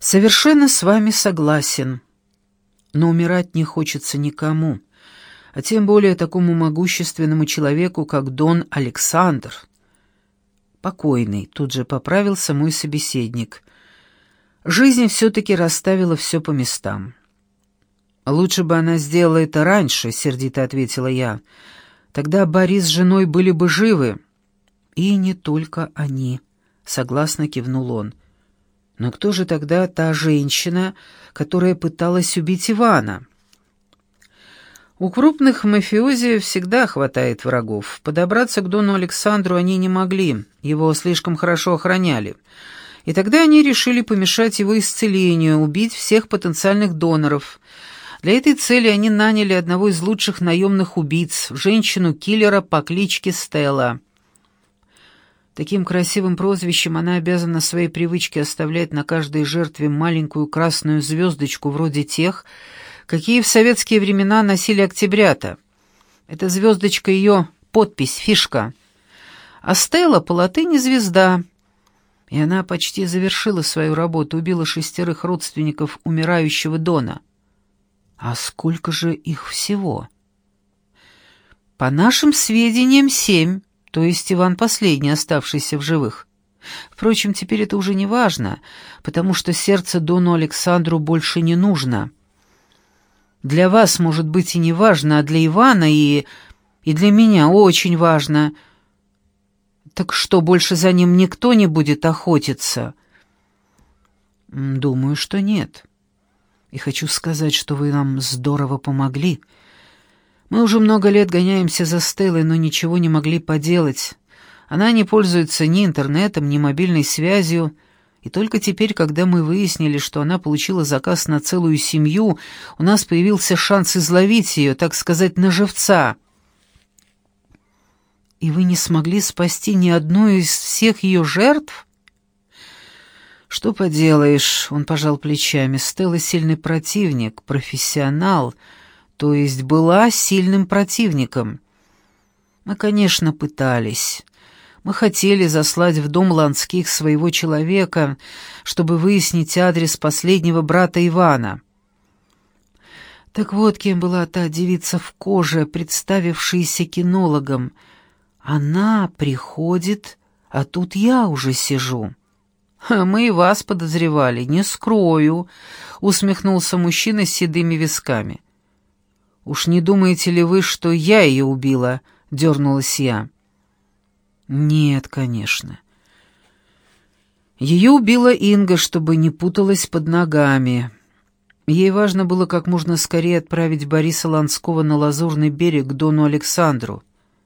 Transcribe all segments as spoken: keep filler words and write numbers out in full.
Совершенно с вами согласен. Но умирать не хочется никому, а тем более такому могущественному человеку, как Дон Александр. Покойный, тут же поправился мой собеседник. Жизнь все-таки расставила все по местам. «Лучше бы она сделала это раньше», — сердито ответила я. «Тогда Борис с женой были бы живы». «И не только они», — согласно кивнул он. «Но кто же тогда та женщина, которая пыталась убить Ивана?» У крупных мафиози всегда хватает врагов. Подобраться к Дону Александру они не могли, его слишком хорошо охраняли. И тогда они решили помешать его исцелению, убить всех потенциальных доноров. Для этой цели они наняли одного из лучших наемных убийц, женщину-киллера по кличке Стелла. Таким красивым прозвищем она обязана своей привычке оставлять на каждой жертве маленькую красную звездочку вроде тех, какие в советские времена носили октябрята. Эта звездочка — ее подпись, фишка. А Стелла по латыни «звезда». И она почти завершила свою работу, убила шестерых родственников умирающего Дона. А сколько же их всего? По нашим сведениям, семь, то есть Иван последний, оставшийся в живых. Впрочем, теперь это уже не важно, потому что сердце Дону Александру больше не нужно. Для вас, может быть, и не важно, а для Ивана и... и для меня очень важно. Так что, больше за ним никто не будет охотиться? Думаю, что нет. И хочу сказать, что вы нам здорово помогли. Мы уже много лет гоняемся за Стеллой, но ничего не могли поделать. Она не пользуется ни интернетом, ни мобильной связью, и только теперь, когда мы выяснили, что она получила заказ на целую семью, у нас появился шанс изловить ее, так сказать, на живца. И вы не смогли спасти ни одну из всех ее жертв? Что поделаешь, он пожал плечами. Стелла сильный противник, профессионал, то есть была сильным противником. Мы, конечно, пытались. Мы хотели заслать в дом Ланских своего человека, чтобы выяснить адрес последнего брата Ивана. Так вот, кем была та девица в коже, представившаяся кинологом. Она приходит, а тут я уже сижу. «А мы и вас подозревали, не скрою», — усмехнулся мужчина с седыми висками. «Уж не думаете ли вы, что я ее убила?» — дернулась я. «Нет, конечно. Ее убила Инга, чтобы не путалась под ногами. Ей важно было как можно скорее отправить Бориса Ланского на Лазурный берег к Дону Александру.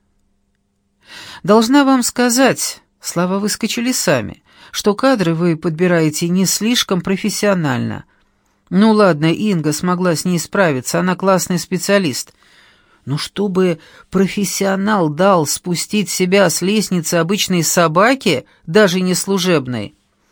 Должна вам сказать, слова выскочили сами, что кадры вы подбираете не слишком профессионально. Ну ладно, Инга смогла с ней справиться, она классный специалист. Но чтобы профессионал дал спустить себя с лестницы обычной собаки, даже не служебной.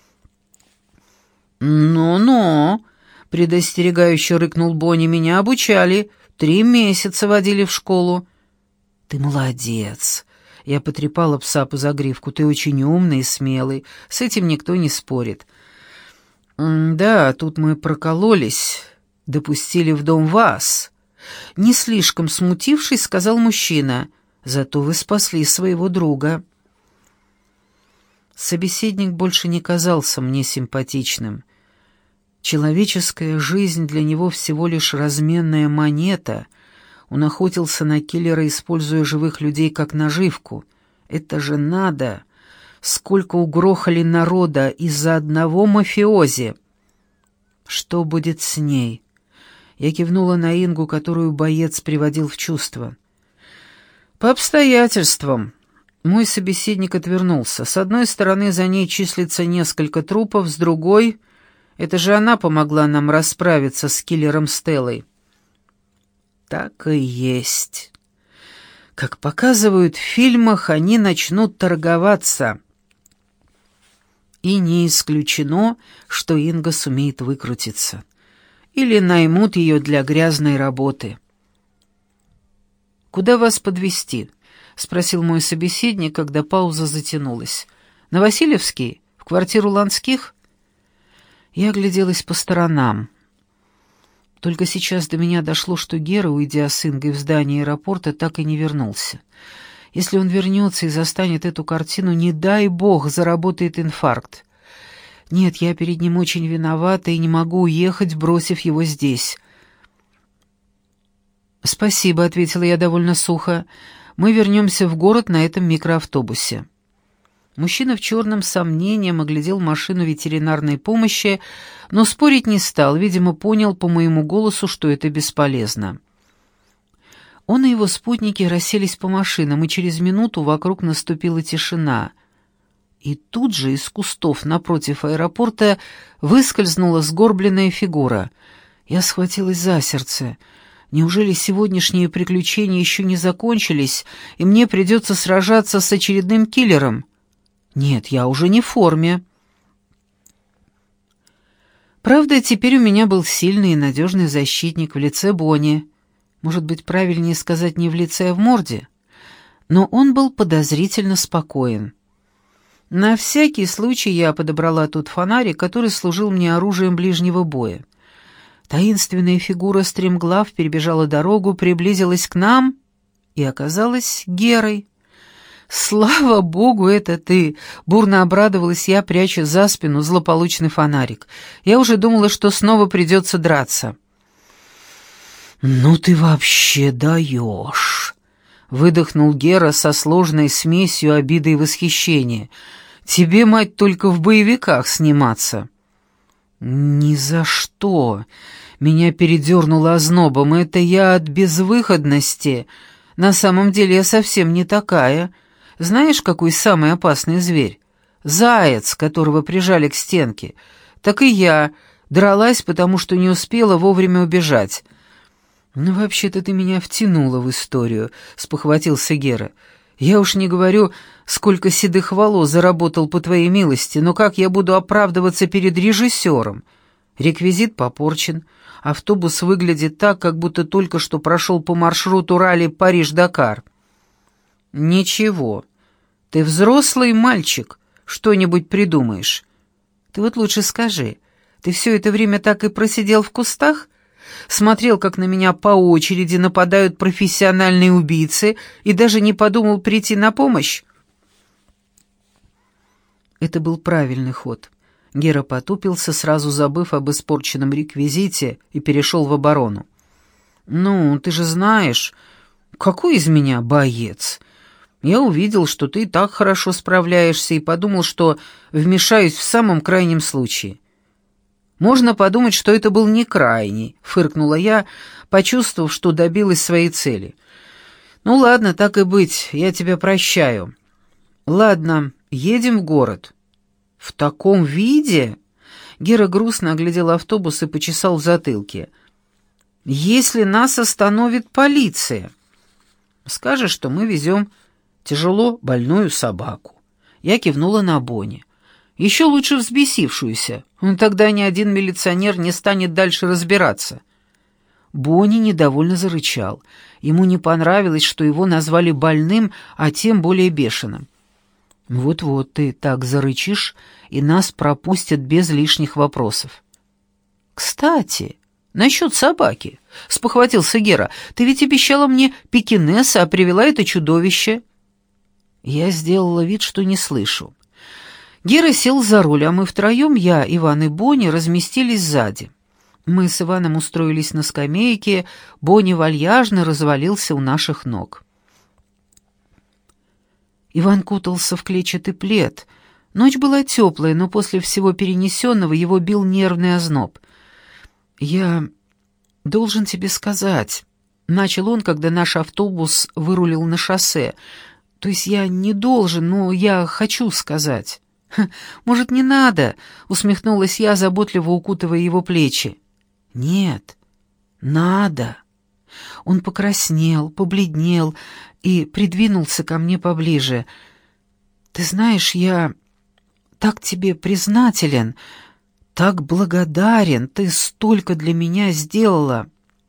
«Ну-ну», — предостерегающе рыкнул Бонни, — «меня обучали, три месяца водили в школу». «Ты молодец», — я потрепала пса по загривку, — «ты очень умный и смелый, с этим никто не спорит». «Да, тут мы прокололись, допустили в дом вас». Не слишком смутившись, сказал мужчина, — «зато вы спасли своего друга». Собеседник больше не казался мне симпатичным. Человеческая жизнь для него всего лишь разменная монета. Он охотился на киллера, используя живых людей как наживку. Это же надо! Сколько угрохали народа из-за одного мафиози! Что будет с ней? Я кивнула на Ингу, которую боец приводил в чувство. «По обстоятельствам». Мой собеседник отвернулся. С одной стороны, за ней числится несколько трупов, с другой — это же она помогла нам расправиться с киллером Стеллой. Так и есть. Как показывают в фильмах, они начнут торговаться. И не исключено, что Инга сумеет выкрутиться. Или наймут ее для грязной работы. «Куда вас подвезти?» — спросил мой собеседник, когда пауза затянулась. «На Васильевский? В квартиру Ланских?» Я огляделась по сторонам. Только сейчас до меня дошло, что Гера, уйдя с Ингой в здание аэропорта, так и не вернулся. Если он вернется и застанет эту картину, не дай бог, заработает инфаркт. Нет, я перед ним очень виновата и не могу уехать, бросив его здесь. «Спасибо», — ответила я довольно сухо. «Мы вернемся в город на этом микроавтобусе». Мужчина в черном с сомнением оглядел машину ветеринарной помощи, но спорить не стал, видимо, понял по моему голосу, что это бесполезно. Он и его спутники расселись по машинам, и через минуту вокруг наступила тишина. И тут же из кустов напротив аэропорта выскользнула сгорбленная фигура. Я схватилась за сердце. Неужели сегодняшние приключения еще не закончились, и мне придется сражаться с очередным киллером? Нет, я уже не в форме. Правда, теперь у меня был сильный и надежный защитник в лице Бонни. Может быть, правильнее сказать не в лице, а в морде. Но он был подозрительно спокоен. На всякий случай я подобрала тот фонарик, который служил мне оружием ближнего боя. Таинственная фигура стремглав перебежала дорогу, приблизилась к нам и оказалась Герой. «Слава богу, это ты!» — бурно обрадовалась я, пряча за спину злополучный фонарик. Я уже думала, что снова придется драться. «Ну ты вообще даешь!» — выдохнул Гера со сложной смесью обиды и восхищения. «Тебе, мать, только в боевиках сниматься!» «Ни за что!» — меня передернуло ознобом. «Это я от безвыходности. На самом деле я совсем не такая. Знаешь, какой самый опасный зверь? Заяц, которого прижали к стенке. Так и я дралась, потому что не успела вовремя убежать». «Ну, вообще-то ты меня втянула в историю», — спохватился Гера. «Я уж не говорю, сколько седых волос заработал по твоей милости, но как я буду оправдываться перед режиссером? Реквизит попорчен, автобус выглядит так, как будто только что прошел по маршруту ралли Париж-Дакар». «Ничего, ты взрослый мальчик, что-нибудь придумаешь. Ты вот лучше скажи, ты все это время так и просидел в кустах? Смотрел, как на меня по очереди нападают профессиональные убийцы, и даже не подумал прийти на помощь?» Это был правильный ход. Гера потупился, сразу забыв об испорченном реквизите, и перешел в оборону. «Ну, ты же знаешь, какой из меня боец? Я увидел, что ты и так хорошо справляешься, и подумал, что вмешаюсь в самом крайнем случае». «Можно подумать, что это был не крайний», — фыркнула я, почувствовав, что добилась своей цели. «Ну ладно, так и быть, я тебя прощаю. Ладно, едем в город». «В таком виде?» Гера грустно оглядел автобус и почесал в затылке. «Если нас остановит полиция?» «Скажешь, что мы везем тяжело больную собаку». Я кивнула на Бонни. «Еще лучше взбесившуюся. Тогда ни один милиционер не станет дальше разбираться». Бонни недовольно зарычал. Ему не понравилось, что его назвали больным, а тем более бешеным. «Вот-вот ты так зарычишь, и нас пропустят без лишних вопросов». «Кстати, насчет собаки», — спохватился Гера, — «ты ведь обещала мне пекинеса, а привела это чудовище». Я сделала вид, что не слышу. Гера сел за руль, а мы втроем, я, Иван и Бонни, разместились сзади. Мы с Иваном устроились на скамейке, Бонни вальяжно развалился у наших ног. Иван кутался в клетчатый плед. Ночь была теплая, но после всего перенесенного его бил нервный озноб. «Я должен тебе сказать», — начал он, когда наш автобус вырулил на шоссе. «То есть я не должен, но я хочу сказать». «Может, не надо?» — усмехнулась я, заботливо укутывая его плечи. «Нет, надо». Он покраснел, побледнел и придвинулся ко мне поближе. «Ты знаешь, я так тебе признателен, так благодарен, ты столько для меня сделала».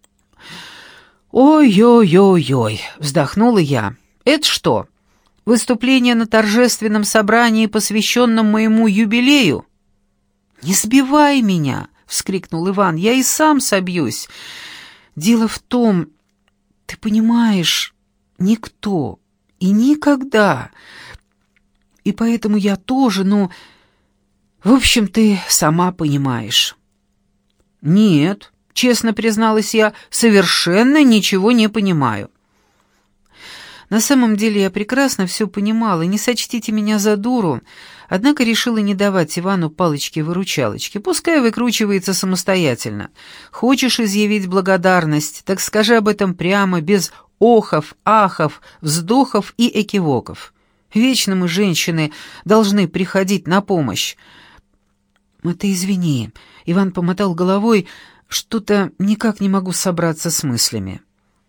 «Ой-ой-ой-ой», — вздохнула я. «Это что, выступление на торжественном собрании, посвященном моему юбилею?» «Не сбивай меня!» — вскрикнул Иван. «Я и сам собьюсь. Дело в том, ты понимаешь, никто и никогда. И поэтому я тоже, ну... В общем, ты сама понимаешь». «Нет», — честно призналась я, — «совершенно ничего не понимаю». На самом деле я прекрасно все понимала, не сочтите меня за дуру, однако решила не давать Ивану палочки-выручалочки, пускай выкручивается самостоятельно. Хочешь изъявить благодарность, так скажи об этом прямо, без охов, ахов, вздохов и экивоков. Вечно мы, женщины, должны приходить на помощь. «Это извини», — Иван помотал головой, — «что-то никак не могу собраться с мыслями».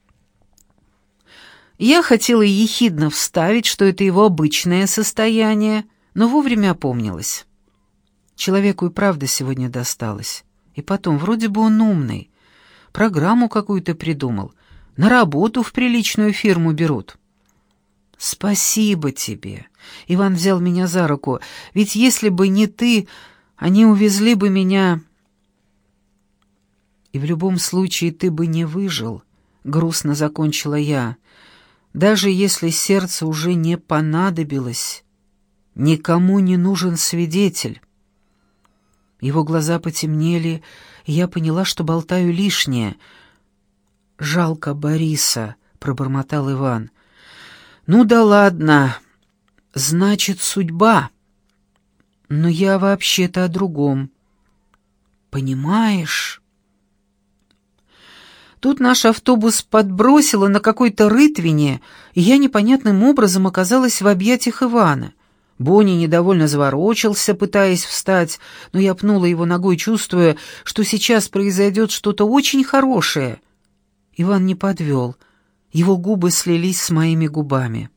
Я хотела ехидно вставить, что это его обычное состояние, но вовремя опомнилась. Человеку и правда сегодня досталось. И потом, вроде бы он умный, программу какую-то придумал, на работу в приличную фирму берут. «Спасибо тебе», — Иван взял меня за руку, — «ведь если бы не ты, они увезли бы меня...» «И в любом случае ты бы не выжил», — грустно закончила я, — «даже если сердце уже не понадобилось, никому не нужен свидетель». Его глаза потемнели, и я поняла, что болтаю лишнее. «Жалко Бориса», — пробормотал Иван. «Ну да ладно, значит, судьба. Но я вообще-то о другом. Понимаешь?» Тут наш автобус подбросило на какой-то рытвине, и я непонятным образом оказалась в объятиях Ивана. Бонни недовольно заворочился, пытаясь встать, но я пнула его ногой, чувствуя, что сейчас произойдет что-то очень хорошее. Иван не подвел. Его губы слились с моими губами.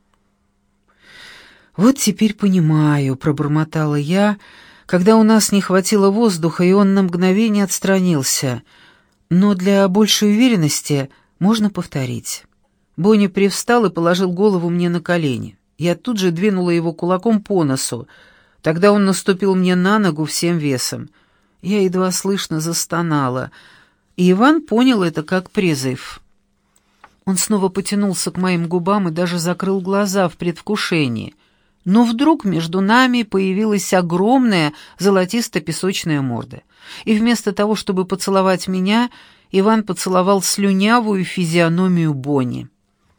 «Вот теперь понимаю», — пробормотала я, когда у нас не хватило воздуха, и он на мгновение отстранился. «Но для большей уверенности можно повторить». Бонни привстал и положил голову мне на колени. Я тут же двинула его кулаком по носу. Тогда он наступил мне на ногу всем весом. Я едва слышно застонала, и Иван понял это как призыв. Он снова потянулся к моим губам и даже закрыл глаза в предвкушении. Но вдруг между нами появилась огромная золотисто-песочная морда. И вместо того, чтобы поцеловать меня, Иван поцеловал слюнявую физиономию Бонни.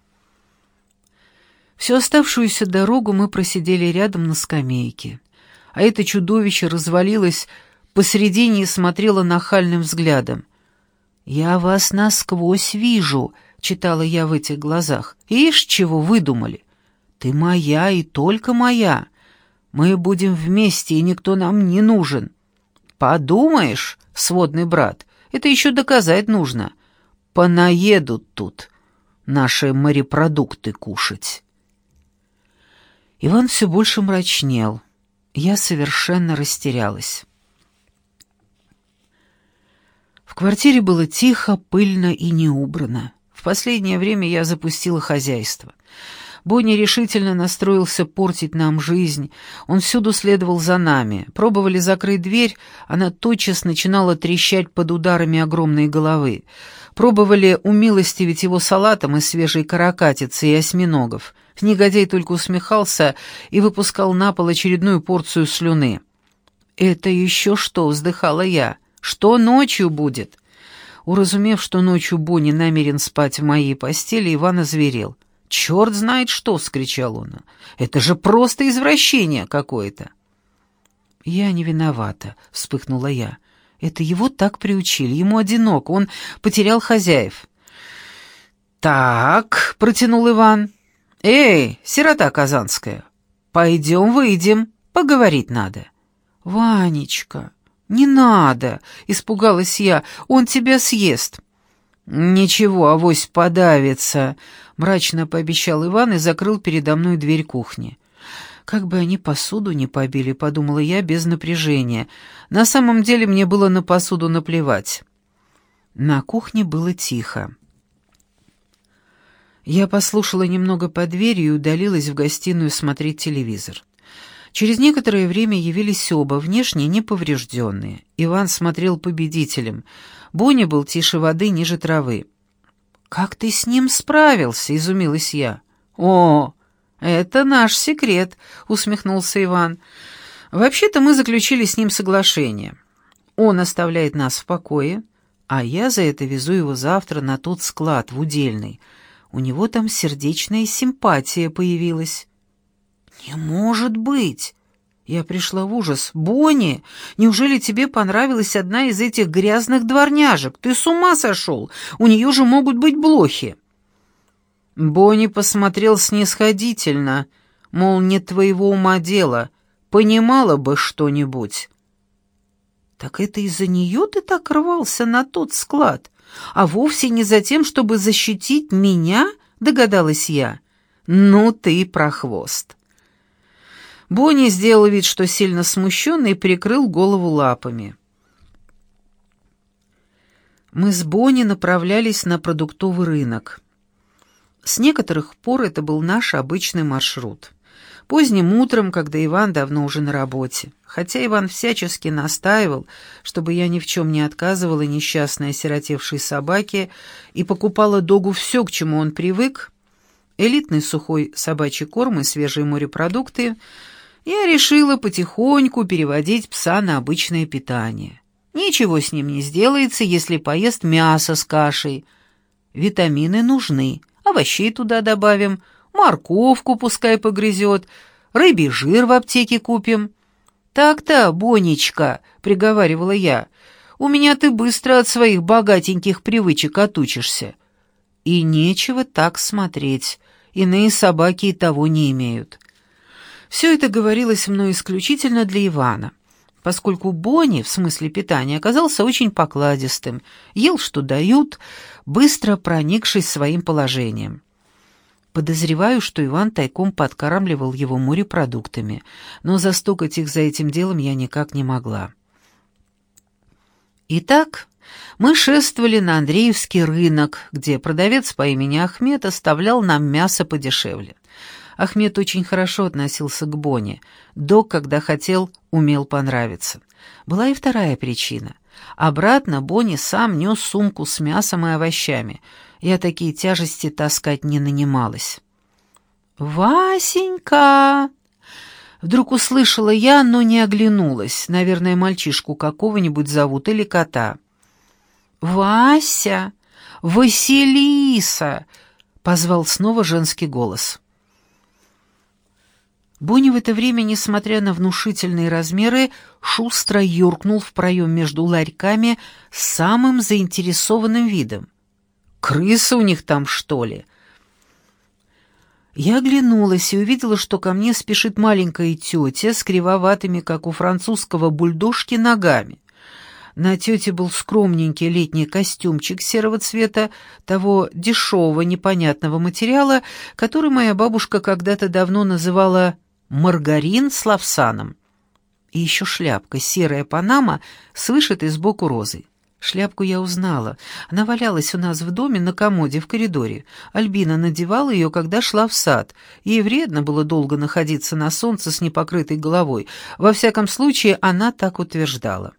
Всю оставшуюся дорогу мы просидели рядом на скамейке, а это чудовище развалилось посредине и смотрело нахальным взглядом. «Я вас насквозь вижу», — читала я в этих глазах. «Ишь, чего выдумали? Ты моя и только моя. Мы будем вместе, и никто нам не нужен». «Подумаешь, сводный брат, это еще доказать нужно. Понаедут тут наши морепродукты кушать». Иван все больше мрачнел. Я совершенно растерялась. В квартире было тихо, пыльно и не убрано. В последнее время я запустила хозяйство. Бонни решительно настроился портить нам жизнь. Он всюду следовал за нами. Пробовали закрыть дверь, она тотчас начинала трещать под ударами огромной головы. Пробовали умилостивить его салатом из свежей каракатицы и осьминогов. Негодяй только усмехался и выпускал на пол очередную порцию слюны. «Это еще что?» — вздыхала я. «Что ночью будет?» Уразумев, что ночью Бонни намерен спать в моей постели, Иван озверел. «Черт знает что!» — вскричал он. «Это же просто извращение какое-то!» «Я не виновата», — вспыхнула я. «Это его так приучили, ему одиноко, он потерял хозяев». «Так», — протянул Иван. «Эй, сирота казанская, пойдем выйдем, поговорить надо». «Ванечка, не надо», — испугалась я, — «он тебя съест». «Ничего, авось подавится», — мрачно пообещал Иван и закрыл передо мной дверь кухни. «Как бы они посуду не побили», — подумала я без напряжения. На самом деле мне было на посуду наплевать. На кухне было тихо. Я послушала немного под дверью и удалилась в гостиную смотреть телевизор. Через некоторое время явились оба, внешне неповрежденные. Иван смотрел победителем. Боня был тише воды, ниже травы. «Как ты с ним справился?» — изумилась я. «О, это наш секрет», — усмехнулся Иван. «Вообще-то мы заключили с ним соглашение. Он оставляет нас в покое, а я за это везу его завтра на тот склад в Удельный. У него там сердечная симпатия появилась». «Не может быть!» Я пришла в ужас. «Бонни, неужели тебе понравилась одна из этих грязных дворняжек? Ты с ума сошел? У нее же могут быть блохи!» Бонни посмотрел снисходительно, мол, не твоего ума дело, понимала бы что-нибудь. «Так это из-за нее ты так рвался на тот склад, а вовсе не за тем, чтобы защитить меня?» — догадалась я. «Ну ты прохвост!» Бонни сделал вид, что сильно смущенный, и прикрыл голову лапами. Мы с Бонни направлялись на продуктовый рынок. С некоторых пор это был наш обычный маршрут. Поздним утром, когда Иван давно уже на работе, хотя Иван всячески настаивал, чтобы я ни в чем не отказывала несчастной осиротевшей собаке и покупала Догу все, к чему он привык, элитный сухой собачий корм и свежие морепродукты, я решила потихоньку переводить пса на обычное питание. Ничего с ним не сделается, если поест мясо с кашей. Витамины нужны, овощей туда добавим, морковку пускай погрызет, рыбий жир в аптеке купим. «Так-то, Бонечка», — приговаривала я, — «у меня ты быстро от своих богатеньких привычек отучишься». И нечего так смотреть, иные собаки и того не имеют. Все это говорилось мной исключительно для Ивана, поскольку Бонни, в смысле питания, оказался очень покладистым, ел, что дают, быстро проникшись своим положением. Подозреваю, что Иван тайком подкармливал его морепродуктами, но застукать их за этим делом я никак не могла. Итак, мы шествовали на Андреевский рынок, где продавец по имени Ахмед оставлял нам мясо подешевле. Ахмед очень хорошо относился к Бонни. Дог, когда хотел, умел понравиться. Была и вторая причина. Обратно Бонни сам нес сумку с мясом и овощами. Я такие тяжести таскать не нанималась. «Васенька!» Вдруг услышала я, но не оглянулась. Наверное, мальчишку какого-нибудь зовут или кота. «Вася! Василиса!» — позвал снова женский голос. Бонни в это время, несмотря на внушительные размеры, шустро юркнул в проем между ларьками с самым заинтересованным видом. «Крысы у них там, что ли?» Я оглянулась и увидела, что ко мне спешит маленькая тетя с кривоватыми, как у французского бульдожки, ногами. На тете был скромненький летний костюмчик серого цвета, того дешевого непонятного материала, который моя бабушка когда-то давно называла «маргарин с лавсаном». И еще шляпка, серая панама, с вышитой сбоку розой. Шляпку я узнала. Она валялась у нас в доме на комоде в коридоре. Альбина надевала ее, когда шла в сад. Ей вредно было долго находиться на солнце с непокрытой головой. Во всяком случае, она так утверждала.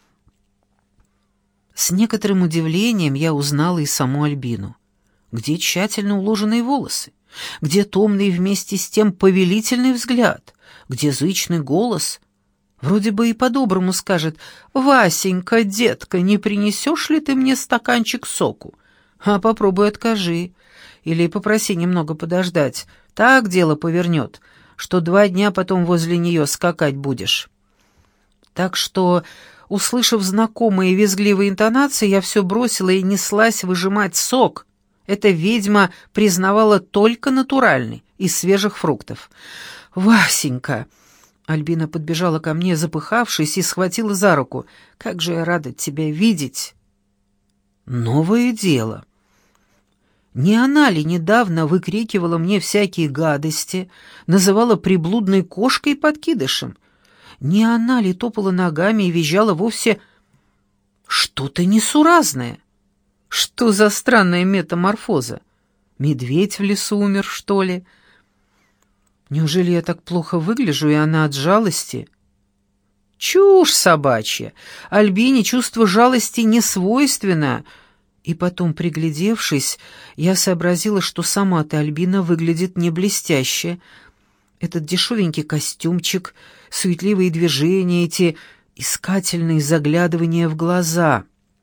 С некоторым удивлением я узнала и саму Альбину. Где тщательно уложенные волосы? Где томный вместе с тем повелительный взгляд? Где зычный голос? Вроде бы и по-доброму скажет: «Васенька, детка, не принесешь ли ты мне стаканчик соку?» А попробуй откажи. Или попроси немного подождать. Так дело повернет, что два дня потом возле нее скакать будешь. Так что, услышав знакомые визгливые интонации, я все бросила и неслась выжимать сок. Эта ведьма признавала только натуральный, из свежих фруктов. «Васенька!» Альбина подбежала ко мне, запыхавшись, и схватила за руку. «Как же я рада тебя видеть!» Новое дело. Не она ли недавно выкрикивала мне всякие гадости, называла приблудной кошкой и подкидышем? Не она ли топала ногами и визжала вовсе что-то несуразное? Что за странная метаморфоза? Медведь в лесу умер, что ли? Неужели я так плохо выгляжу, и она от жалости? Чушь собачья. Альбине чувство жалости не свойственно. И потом, приглядевшись, я сообразила, что сама-то Альбина выглядит не блестяще. Этот дешевенький костюмчик, суетливые движения, эти искательные заглядывания в глаза.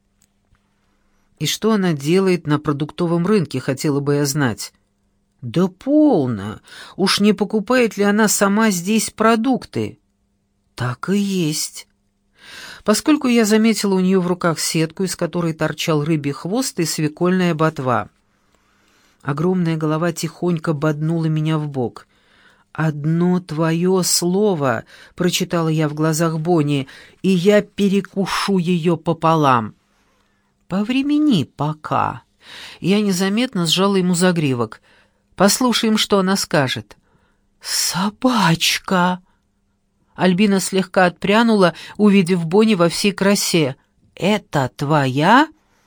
И что она делает на продуктовом рынке, хотела бы я знать. Да полно! Уж не покупает ли она сама здесь продукты? Так и есть. Поскольку я заметила у нее в руках сетку, из которой торчал рыбий хвост и свекольная ботва. Огромная голова тихонько боднула меня в бок. «Одно твое слово», — прочитала я в глазах Бонни, — «и я перекушу ее пополам». «Повремени пока». Я незаметно сжала ему загривок. «Послушаем, что она скажет». «Собачка!» Альбина слегка отпрянула, увидев Бонни во всей красе. «Это твоя?»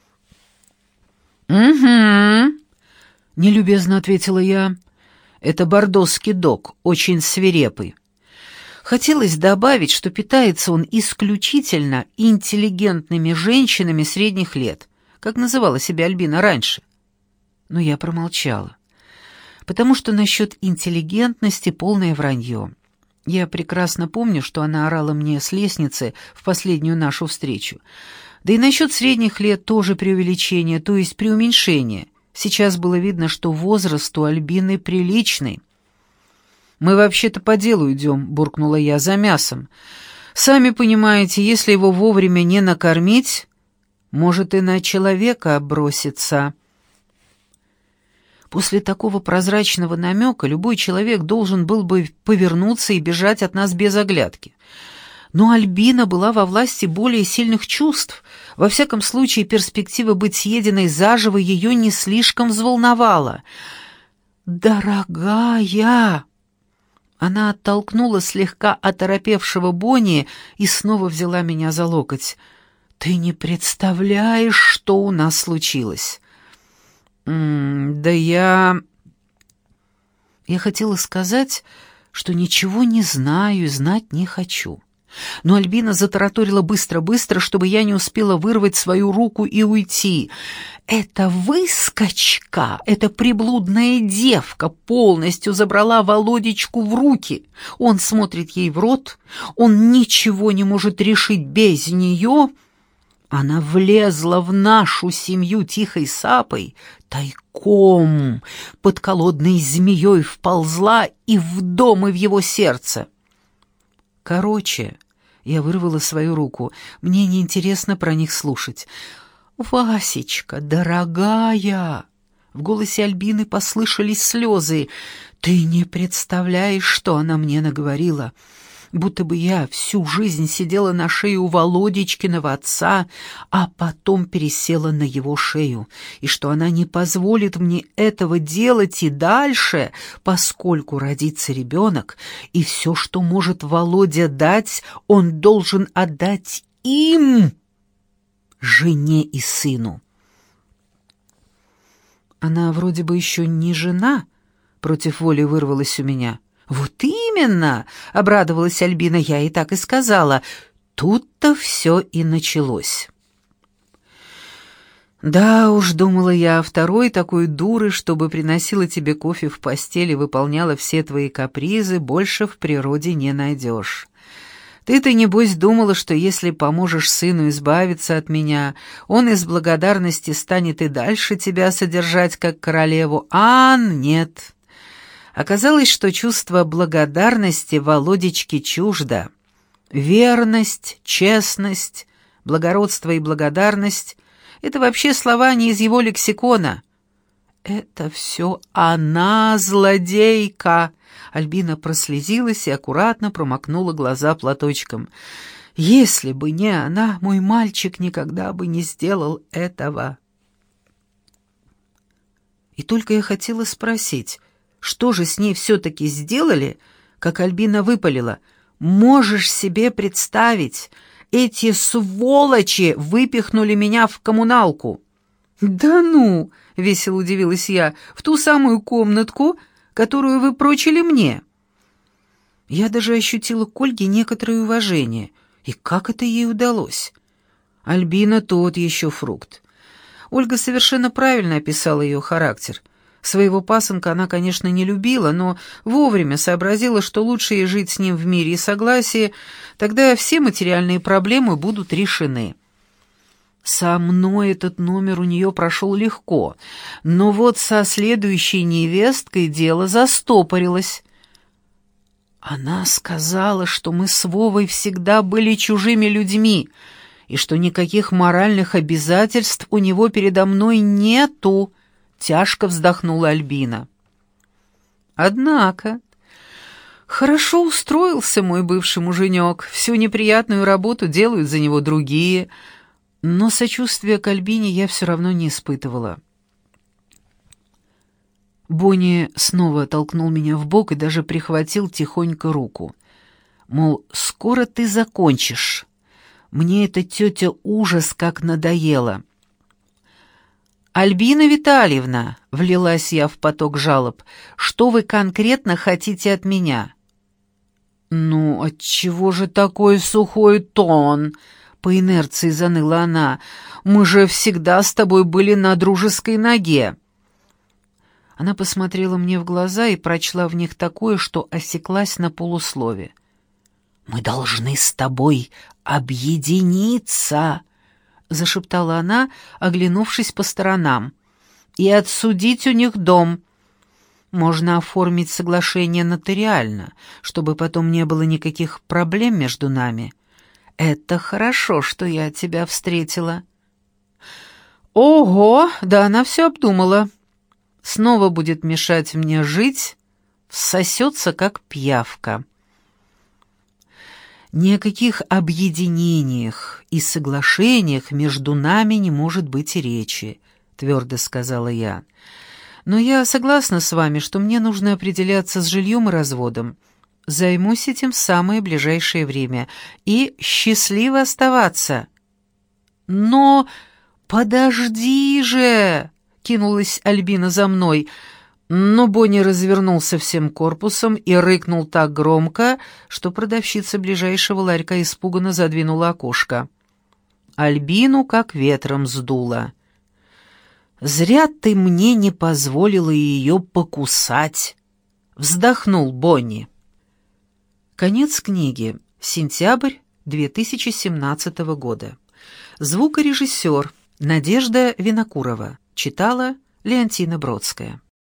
«Угу», — нелюбезно ответила я. «Это бордосский дог, очень свирепый». Хотелось добавить, что питается он исключительно интеллигентными женщинами средних лет, как называла себя Альбина раньше. Но я промолчала, потому что насчет интеллигентности полное вранье. Я прекрасно помню, что она орала мне с лестницы в последнюю нашу встречу. Да и насчет средних лет тоже преувеличение, то есть преуменьшение. Сейчас было видно, что возраст у Альбины приличный. «Мы вообще-то по делу идем», — буркнула я, — «за мясом. Сами понимаете, если его вовремя не накормить, может и на человека броситься». После такого прозрачного намека любой человек должен был бы повернуться и бежать от нас без оглядки. Но Альбина была во власти более сильных чувств. Во всяком случае, перспектива быть съеденной заживо ее не слишком взволновала. «Дорогая!» Она оттолкнула слегка оторопевшего Бонни и снова взяла меня за локоть. «Ты не представляешь, что у нас случилось!» М-м, «Да я...» Я хотела сказать, что ничего не знаю и знать не хочу. Но Альбина затараторила быстро-быстро, чтобы я не успела вырвать свою руку и уйти. «Эта выскочка, эта приблудная девка полностью забрала Володечку в руки. Он смотрит ей в рот, он ничего не может решить без нее». Она влезла в нашу семью тихой сапой, тайком, под колодной змеей вползла и в дом, и в его сердце. Короче, я вырвала свою руку, мне неинтересно про них слушать. «Васечка, дорогая!» В голосе Альбины послышались слезы. «Ты не представляешь, что она мне наговорила!» Будто бы я всю жизнь сидела на шее у Володечкиного отца, а потом пересела на его шею, и что она не позволит мне этого делать и дальше, поскольку родится ребенок, и все, что может Володя дать, он должен отдать им, жене и сыну. Она вроде бы еще не жена, против воли вырвалась у меня. «Вот именно!» — обрадовалась Альбина, — я и так и сказала. Тут-то все и началось. «Да уж», — думала я, — «второй такой дуры, чтобы приносила тебе кофе в постель и выполняла все твои капризы, больше в природе не найдешь. Ты-то, небось, думала, что если поможешь сыну избавиться от меня, он из благодарности станет и дальше тебя содержать как королеву, а нет». Оказалось, что чувство благодарности Володечке чуждо. Верность, честность, благородство и благодарность — это вообще слова не из его лексикона. «Это все она, злодейка!» Альбина прослезилась и аккуратно промокнула глаза платочком. «Если бы не она, мой мальчик никогда бы не сделал этого». И только я хотела спросить, что же с ней все-таки сделали, как Альбина выпалила: «Можешь себе представить, эти сволочи выпихнули меня в коммуналку». «Да ну!» — весело удивилась я. «В ту самую комнатку, которую вы прочили мне». Я даже ощутила к Ольге некоторое уважение. И как это ей удалось? Альбина тот еще фрукт. Ольга совершенно правильно описала ее характер. Своего пасынка она, конечно, не любила, но вовремя сообразила, что лучше ей жить с ним в мире и согласии, тогда все материальные проблемы будут решены. Со мной этот номер у нее прошел легко, но вот со следующей невесткой дело застопорилось. Она сказала, что мы с Вовой всегда были чужими людьми, и что никаких моральных обязательств у него передо мной нету, — тяжко вздохнула Альбина. Однако, хорошо устроился мой бывший муженек, всю неприятную работу делают за него другие, но сочувствия к Альбине я все равно не испытывала. Бонни снова толкнул меня в бок и даже прихватил тихонько руку. Мол, скоро ты закончишь. Мне эта тетя ужас как надоела. «Альбина Витальевна», — влилась я в поток жалоб, — «что вы конкретно хотите от меня?» «Ну, отчего же такой сухой тон?» — по инерции заныла она. «Мы же всегда с тобой были на дружеской ноге». Она посмотрела мне в глаза и прочла в них такое, что осеклась на полуслове. «Мы должны с тобой объединиться», — зашептала она, оглянувшись по сторонам, — «и отсудить у них дом. Можно оформить соглашение нотариально, чтобы потом не было никаких проблем между нами. Это хорошо, что я тебя встретила». «Ого, да она все обдумала. Снова будет мешать мне жить, всосется, как пиявка». «Ни о каких объединениях и соглашениях между нами не может быть и речи», — твердо сказала я. «Но я согласна с вами, что мне нужно определяться с жильем и разводом. Займусь этим в самое ближайшее время. И счастливо оставаться». «Но подожди же!» — кинулась Альбина за мной. Но Бонни развернулся всем корпусом и рыкнул так громко, что продавщица ближайшего ларька испуганно задвинула окошко. Альбину как ветром сдуло. «Зря ты мне не позволила ее покусать», — вздохнул Бонни. Конец книги. Сентябрь две тысячи семнадцатого года. Звукорежиссер Надежда Винокурова. Читала Леонтина Бродская.